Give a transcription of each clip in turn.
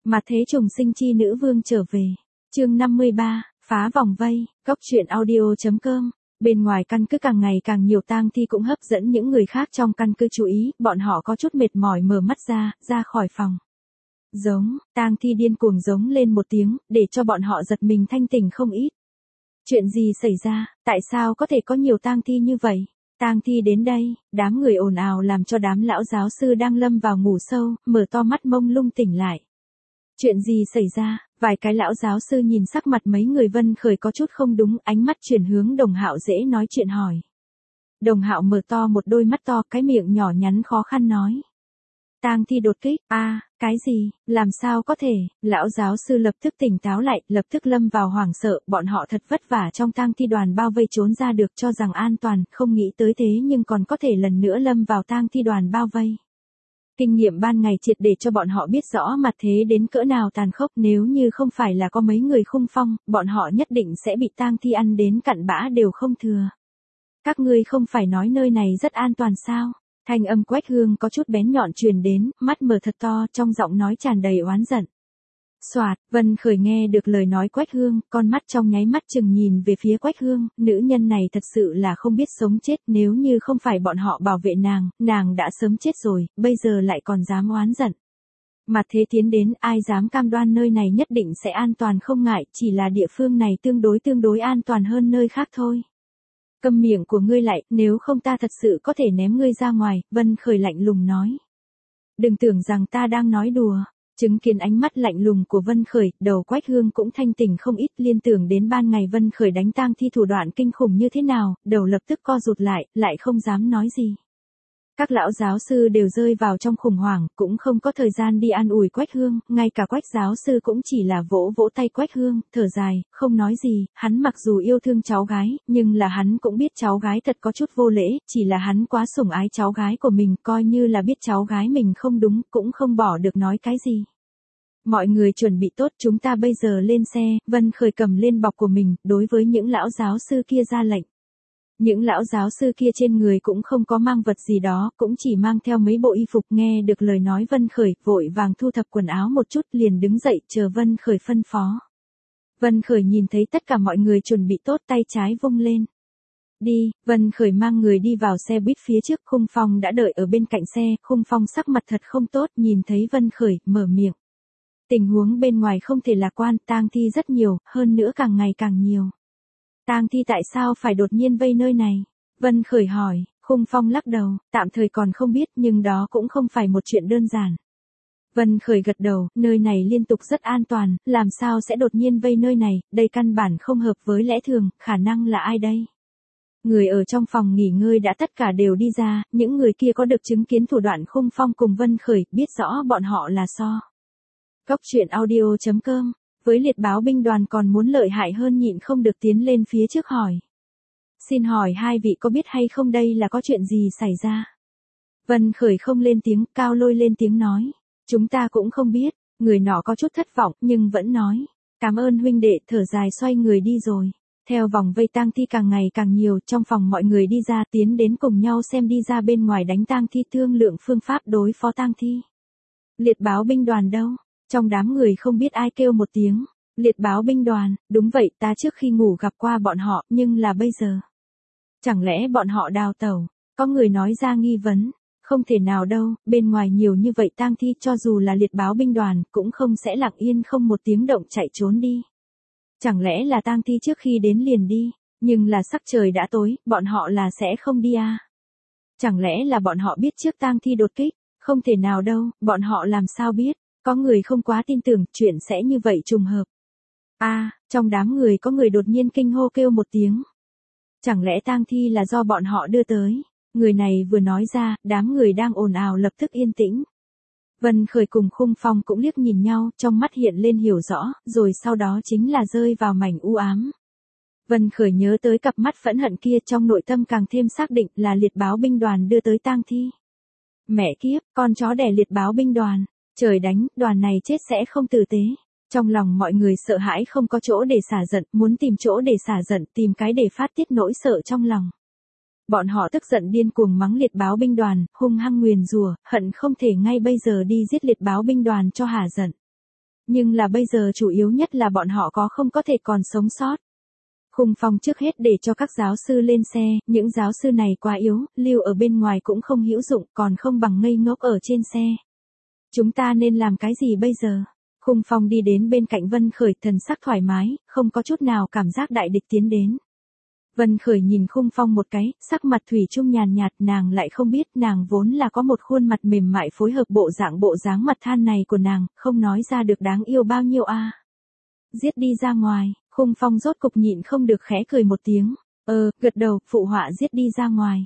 Mà thế trùng sinh chi nữ vương trở về. Chương 53, phá vòng vây, Cốc truyện audio.com. Bên ngoài căn cứ càng ngày càng nhiều tang thi cũng hấp dẫn những người khác trong căn cứ chú ý, bọn họ có chút mệt mỏi mở mắt ra khỏi phòng. Giống, tang thi điên cuồng giống lên một tiếng, để cho bọn họ giật mình thanh tỉnh không ít. Chuyện gì xảy ra, tại sao có thể có nhiều tang thi như vậy? Tang thi đến đây, đám người ồn ào làm cho đám lão giáo sư đang lâm vào ngủ sâu, mở to mắt mông lung tỉnh lại. Chuyện gì xảy ra? Vài cái lão giáo sư nhìn sắc mặt mấy người Vân Khởi có chút không đúng, ánh mắt chuyển hướng Đồng Hạo dễ nói chuyện hỏi. Đồng Hạo mở to một đôi mắt to, cái miệng nhỏ nhắn khó khăn nói. Tang thi đột kích, cái gì, làm sao có thể? Lão giáo sư lập tức tỉnh táo lại, lập tức lâm vào hoảng sợ, bọn họ thật vất vả trong tang thi đoàn bao vây trốn ra được cho rằng an toàn, không nghĩ tới thế nhưng còn có thể lần nữa lâm vào tang thi đoàn bao vây. Kinh nghiệm ban ngày triệt để cho bọn họ biết rõ mặt thế đến cỡ nào tàn khốc, nếu như không phải là có mấy người khung phong, bọn họ nhất định sẽ bị tang thi ăn đến cặn bã đều không thừa. Các ngươi không phải nói nơi này rất an toàn sao? Thanh âm Quách Hương có chút bén nhọn truyền đến, mắt mở thật to, trong giọng nói tràn đầy oán giận. Soạt, Vân Khởi nghe được lời nói Quách Hương, con mắt trong nháy mắt chừng nhìn về phía Quách Hương, nữ nhân này thật sự là không biết sống chết, nếu như không phải bọn họ bảo vệ nàng đã sớm chết rồi, bây giờ lại còn dám oán giận. Mà thế tiến đến, ai dám cam đoan nơi này nhất định sẽ an toàn không ngại, chỉ là địa phương này tương đối an toàn hơn nơi khác thôi. Câm miệng của ngươi lại, nếu không ta thật sự có thể ném ngươi ra ngoài, Vân Khởi lạnh lùng nói. Đừng tưởng rằng ta đang nói đùa. Chứng kiến ánh mắt lạnh lùng của Vân Khởi, đầu Quách Hương cũng thanh tỉnh không ít, liên tưởng đến ban ngày Vân Khởi đánh tang thi thủ đoạn kinh khủng như thế nào, đầu lập tức co rụt lại không dám nói gì. Các lão giáo sư đều rơi vào trong khủng hoảng, cũng không có thời gian đi an ủi Quách Hương, ngay cả Quách giáo sư cũng chỉ là vỗ vỗ tay Quách Hương, thở dài, không nói gì, hắn mặc dù yêu thương cháu gái, nhưng là hắn cũng biết cháu gái thật có chút vô lễ, chỉ là hắn quá sủng ái cháu gái của mình, coi như là biết cháu gái mình không đúng, cũng không bỏ được nói cái gì. Mọi người chuẩn bị tốt, chúng ta bây giờ lên xe, Vân Khởi cầm lên bọc của mình, đối với những lão giáo sư kia ra lệnh. Những lão giáo sư kia trên người cũng không có mang vật gì đó, cũng chỉ mang theo mấy bộ y phục, nghe được lời nói Vân Khởi, vội vàng thu thập quần áo một chút liền đứng dậy chờ Vân Khởi phân phó. Vân Khởi nhìn thấy tất cả mọi người chuẩn bị tốt, tay trái vung lên. Đi, Vân Khởi mang người đi vào xe buýt phía trước, Khung Phong đã đợi ở bên cạnh xe, Khung Phong sắc mặt thật không tốt, nhìn thấy Vân Khởi, mở miệng. Tình huống bên ngoài không thể lạc quan, tang thi rất nhiều, hơn nữa càng ngày càng nhiều. Tang thi tại sao phải đột nhiên vây nơi này? Vân Khởi hỏi, Khung Phong lắc đầu, tạm thời còn không biết nhưng đó cũng không phải một chuyện đơn giản. Vân Khởi gật đầu, nơi này liên tục rất an toàn, làm sao sẽ đột nhiên vây nơi này, đây căn bản không hợp với lẽ thường, khả năng là ai đây? Người ở trong phòng nghỉ ngơi đã tất cả đều đi ra, những người kia có được chứng kiến thủ đoạn Khung Phong cùng Vân Khởi, biết rõ bọn họ là So. Cốc truyện audio.com. Với liệt báo binh đoàn còn muốn lợi hại hơn nhịn không được tiến lên phía trước hỏi. Xin hỏi hai vị có biết hay không đây là có chuyện gì xảy ra? Vân Khởi không lên tiếng, Cao Lôi lên tiếng nói. Chúng ta cũng không biết, người nọ có chút thất vọng nhưng vẫn nói. Cảm ơn huynh đệ, thở dài xoay người đi rồi. Theo vòng vây tang thi càng ngày càng nhiều, trong phòng mọi người đi ra tiến đến cùng nhau xem đi ra bên ngoài đánh tang thi, thương lượng phương pháp đối phó tang thi. Liệt báo binh đoàn đâu? Trong đám người không biết ai kêu một tiếng, liệt báo binh đoàn, đúng vậy, ta trước khi ngủ gặp qua bọn họ, nhưng là bây giờ. Chẳng lẽ bọn họ đào tẩu? Có người nói ra nghi vấn, không thể nào đâu, bên ngoài nhiều như vậy tang thi, cho dù là liệt báo binh đoàn, cũng không sẽ lặng yên không một tiếng động chạy trốn đi. Chẳng lẽ là tang thi trước khi đến liền đi, nhưng là sắc trời đã tối, bọn họ là sẽ không đi à? Chẳng lẽ là bọn họ biết trước tang thi đột kích? Không thể nào đâu, bọn họ làm sao biết? Có người không quá tin tưởng chuyện sẽ như vậy trùng hợp. Trong đám người có người đột nhiên kinh hô kêu một tiếng. Chẳng lẽ tang thi là do bọn họ đưa tới? Người này vừa nói ra, đám người đang ồn ào lập tức yên tĩnh. Vân Khởi cùng Khung Phong cũng liếc nhìn nhau, trong mắt hiện lên hiểu rõ, rồi sau đó chính là rơi vào mảnh u ám. Vân Khởi nhớ tới cặp mắt phẫn hận kia, trong nội tâm càng thêm xác định là liệt báo binh đoàn đưa tới tang thi. Mẹ kiếp, con chó đẻ liệt báo binh đoàn. Trời đánh, đoàn này chết sẽ không tử tế. Trong lòng mọi người sợ hãi không có chỗ để xả giận, muốn tìm chỗ để xả giận, tìm cái để phát tiết nỗi sợ trong lòng. Bọn họ tức giận điên cuồng mắng liệt báo binh đoàn, hung hăng nguyền rủa, hận không thể ngay bây giờ đi giết liệt báo binh đoàn cho hả giận. Nhưng là bây giờ chủ yếu nhất là bọn họ không có thể còn sống sót. Khung Phong trước hết để cho các giáo sư lên xe, những giáo sư này quá yếu, lưu ở bên ngoài cũng không hữu dụng, còn không bằng ngây ngốc ở trên xe. Chúng ta nên làm cái gì bây giờ? Khung Phong đi đến bên cạnh Vân Khởi, thần sắc thoải mái, không có chút nào cảm giác đại địch tiến đến. Vân Khởi nhìn Khung Phong một cái, sắc mặt thủy chung nhàn nhạt, nàng lại không biết nàng vốn là có một khuôn mặt mềm mại phối hợp bộ dáng mặt than này của nàng, không nói ra được đáng yêu bao nhiêu a. Giết đi ra ngoài, Khung Phong rốt cục nhịn không được khẽ cười một tiếng, gật đầu, phụ họa giết đi ra ngoài.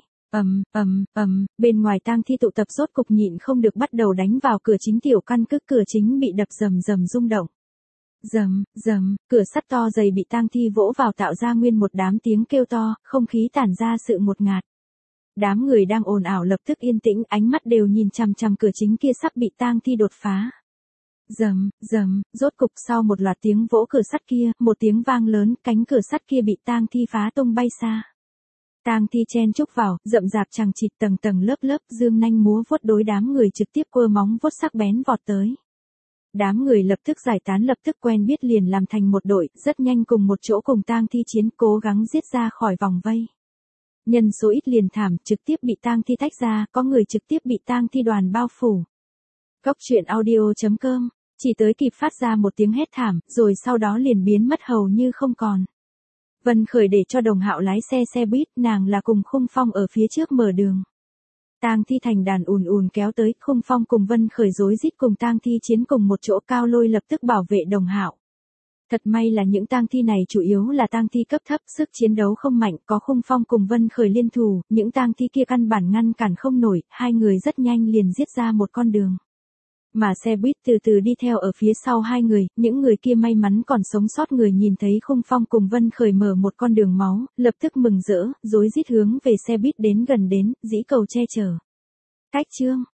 Bên ngoài tang thi tụ tập rốt cục nhịn không được bắt đầu đánh vào cửa chính tiểu căn cứ, cửa chính bị đập rầm rầm rung động. Rầm, cửa sắt to dày bị tang thi vỗ vào tạo ra nguyên một đám tiếng kêu to, không khí tản ra sự ngột ngạt. Đám người đang ồn ào lập tức yên tĩnh, ánh mắt đều nhìn chằm chằm cửa chính kia sắp bị tang thi đột phá. Rầm, rốt cục sau một loạt tiếng vỗ cửa sắt kia, một tiếng vang lớn, cánh cửa sắt kia bị tang thi phá tung bay xa. Tang thi chen chúc vào, rậm rạp chằng chịt tầng tầng lớp, dương nanh múa vuốt đối đám người trực tiếp quơ móng vuốt sắc bén vọt tới. Đám người lập tức giải tán, lập tức quen biết liền làm thành một đội, rất nhanh cùng một chỗ cùng tang thi chiến, cố gắng giết ra khỏi vòng vây. Nhân số ít liền thảm, trực tiếp bị tang thi tách ra, có người trực tiếp bị tang thi đoàn bao phủ. Cốc truyện audio.com, chỉ tới kịp phát ra một tiếng hét thảm, rồi sau đó liền biến mất hầu như không còn. Vân Khởi để cho Đồng Hạo lái xe buýt, nàng là cùng Khung Phong ở phía trước mở đường. Tang thi thành đàn ùn kéo tới, Khung Phong cùng Vân Khởi rối rít cùng tang thi chiến cùng một chỗ, Cao Lôi lập tức bảo vệ Đồng Hạo. Thật may là những tang thi này chủ yếu là tang thi cấp thấp, sức chiến đấu không mạnh, có Khung Phong cùng Vân Khởi liên thủ, những tang thi kia căn bản ngăn cản không nổi, hai người rất nhanh liền giết ra một con đường. Mà xe buýt từ từ đi theo ở phía sau hai người, những người kia may mắn còn sống sót, người nhìn thấy Khung Phong cùng Vân Khởi mở một con đường máu, lập tức mừng rỡ, rối rít hướng về xe buýt đến gần đến, dĩ cầu che chở. Cách chương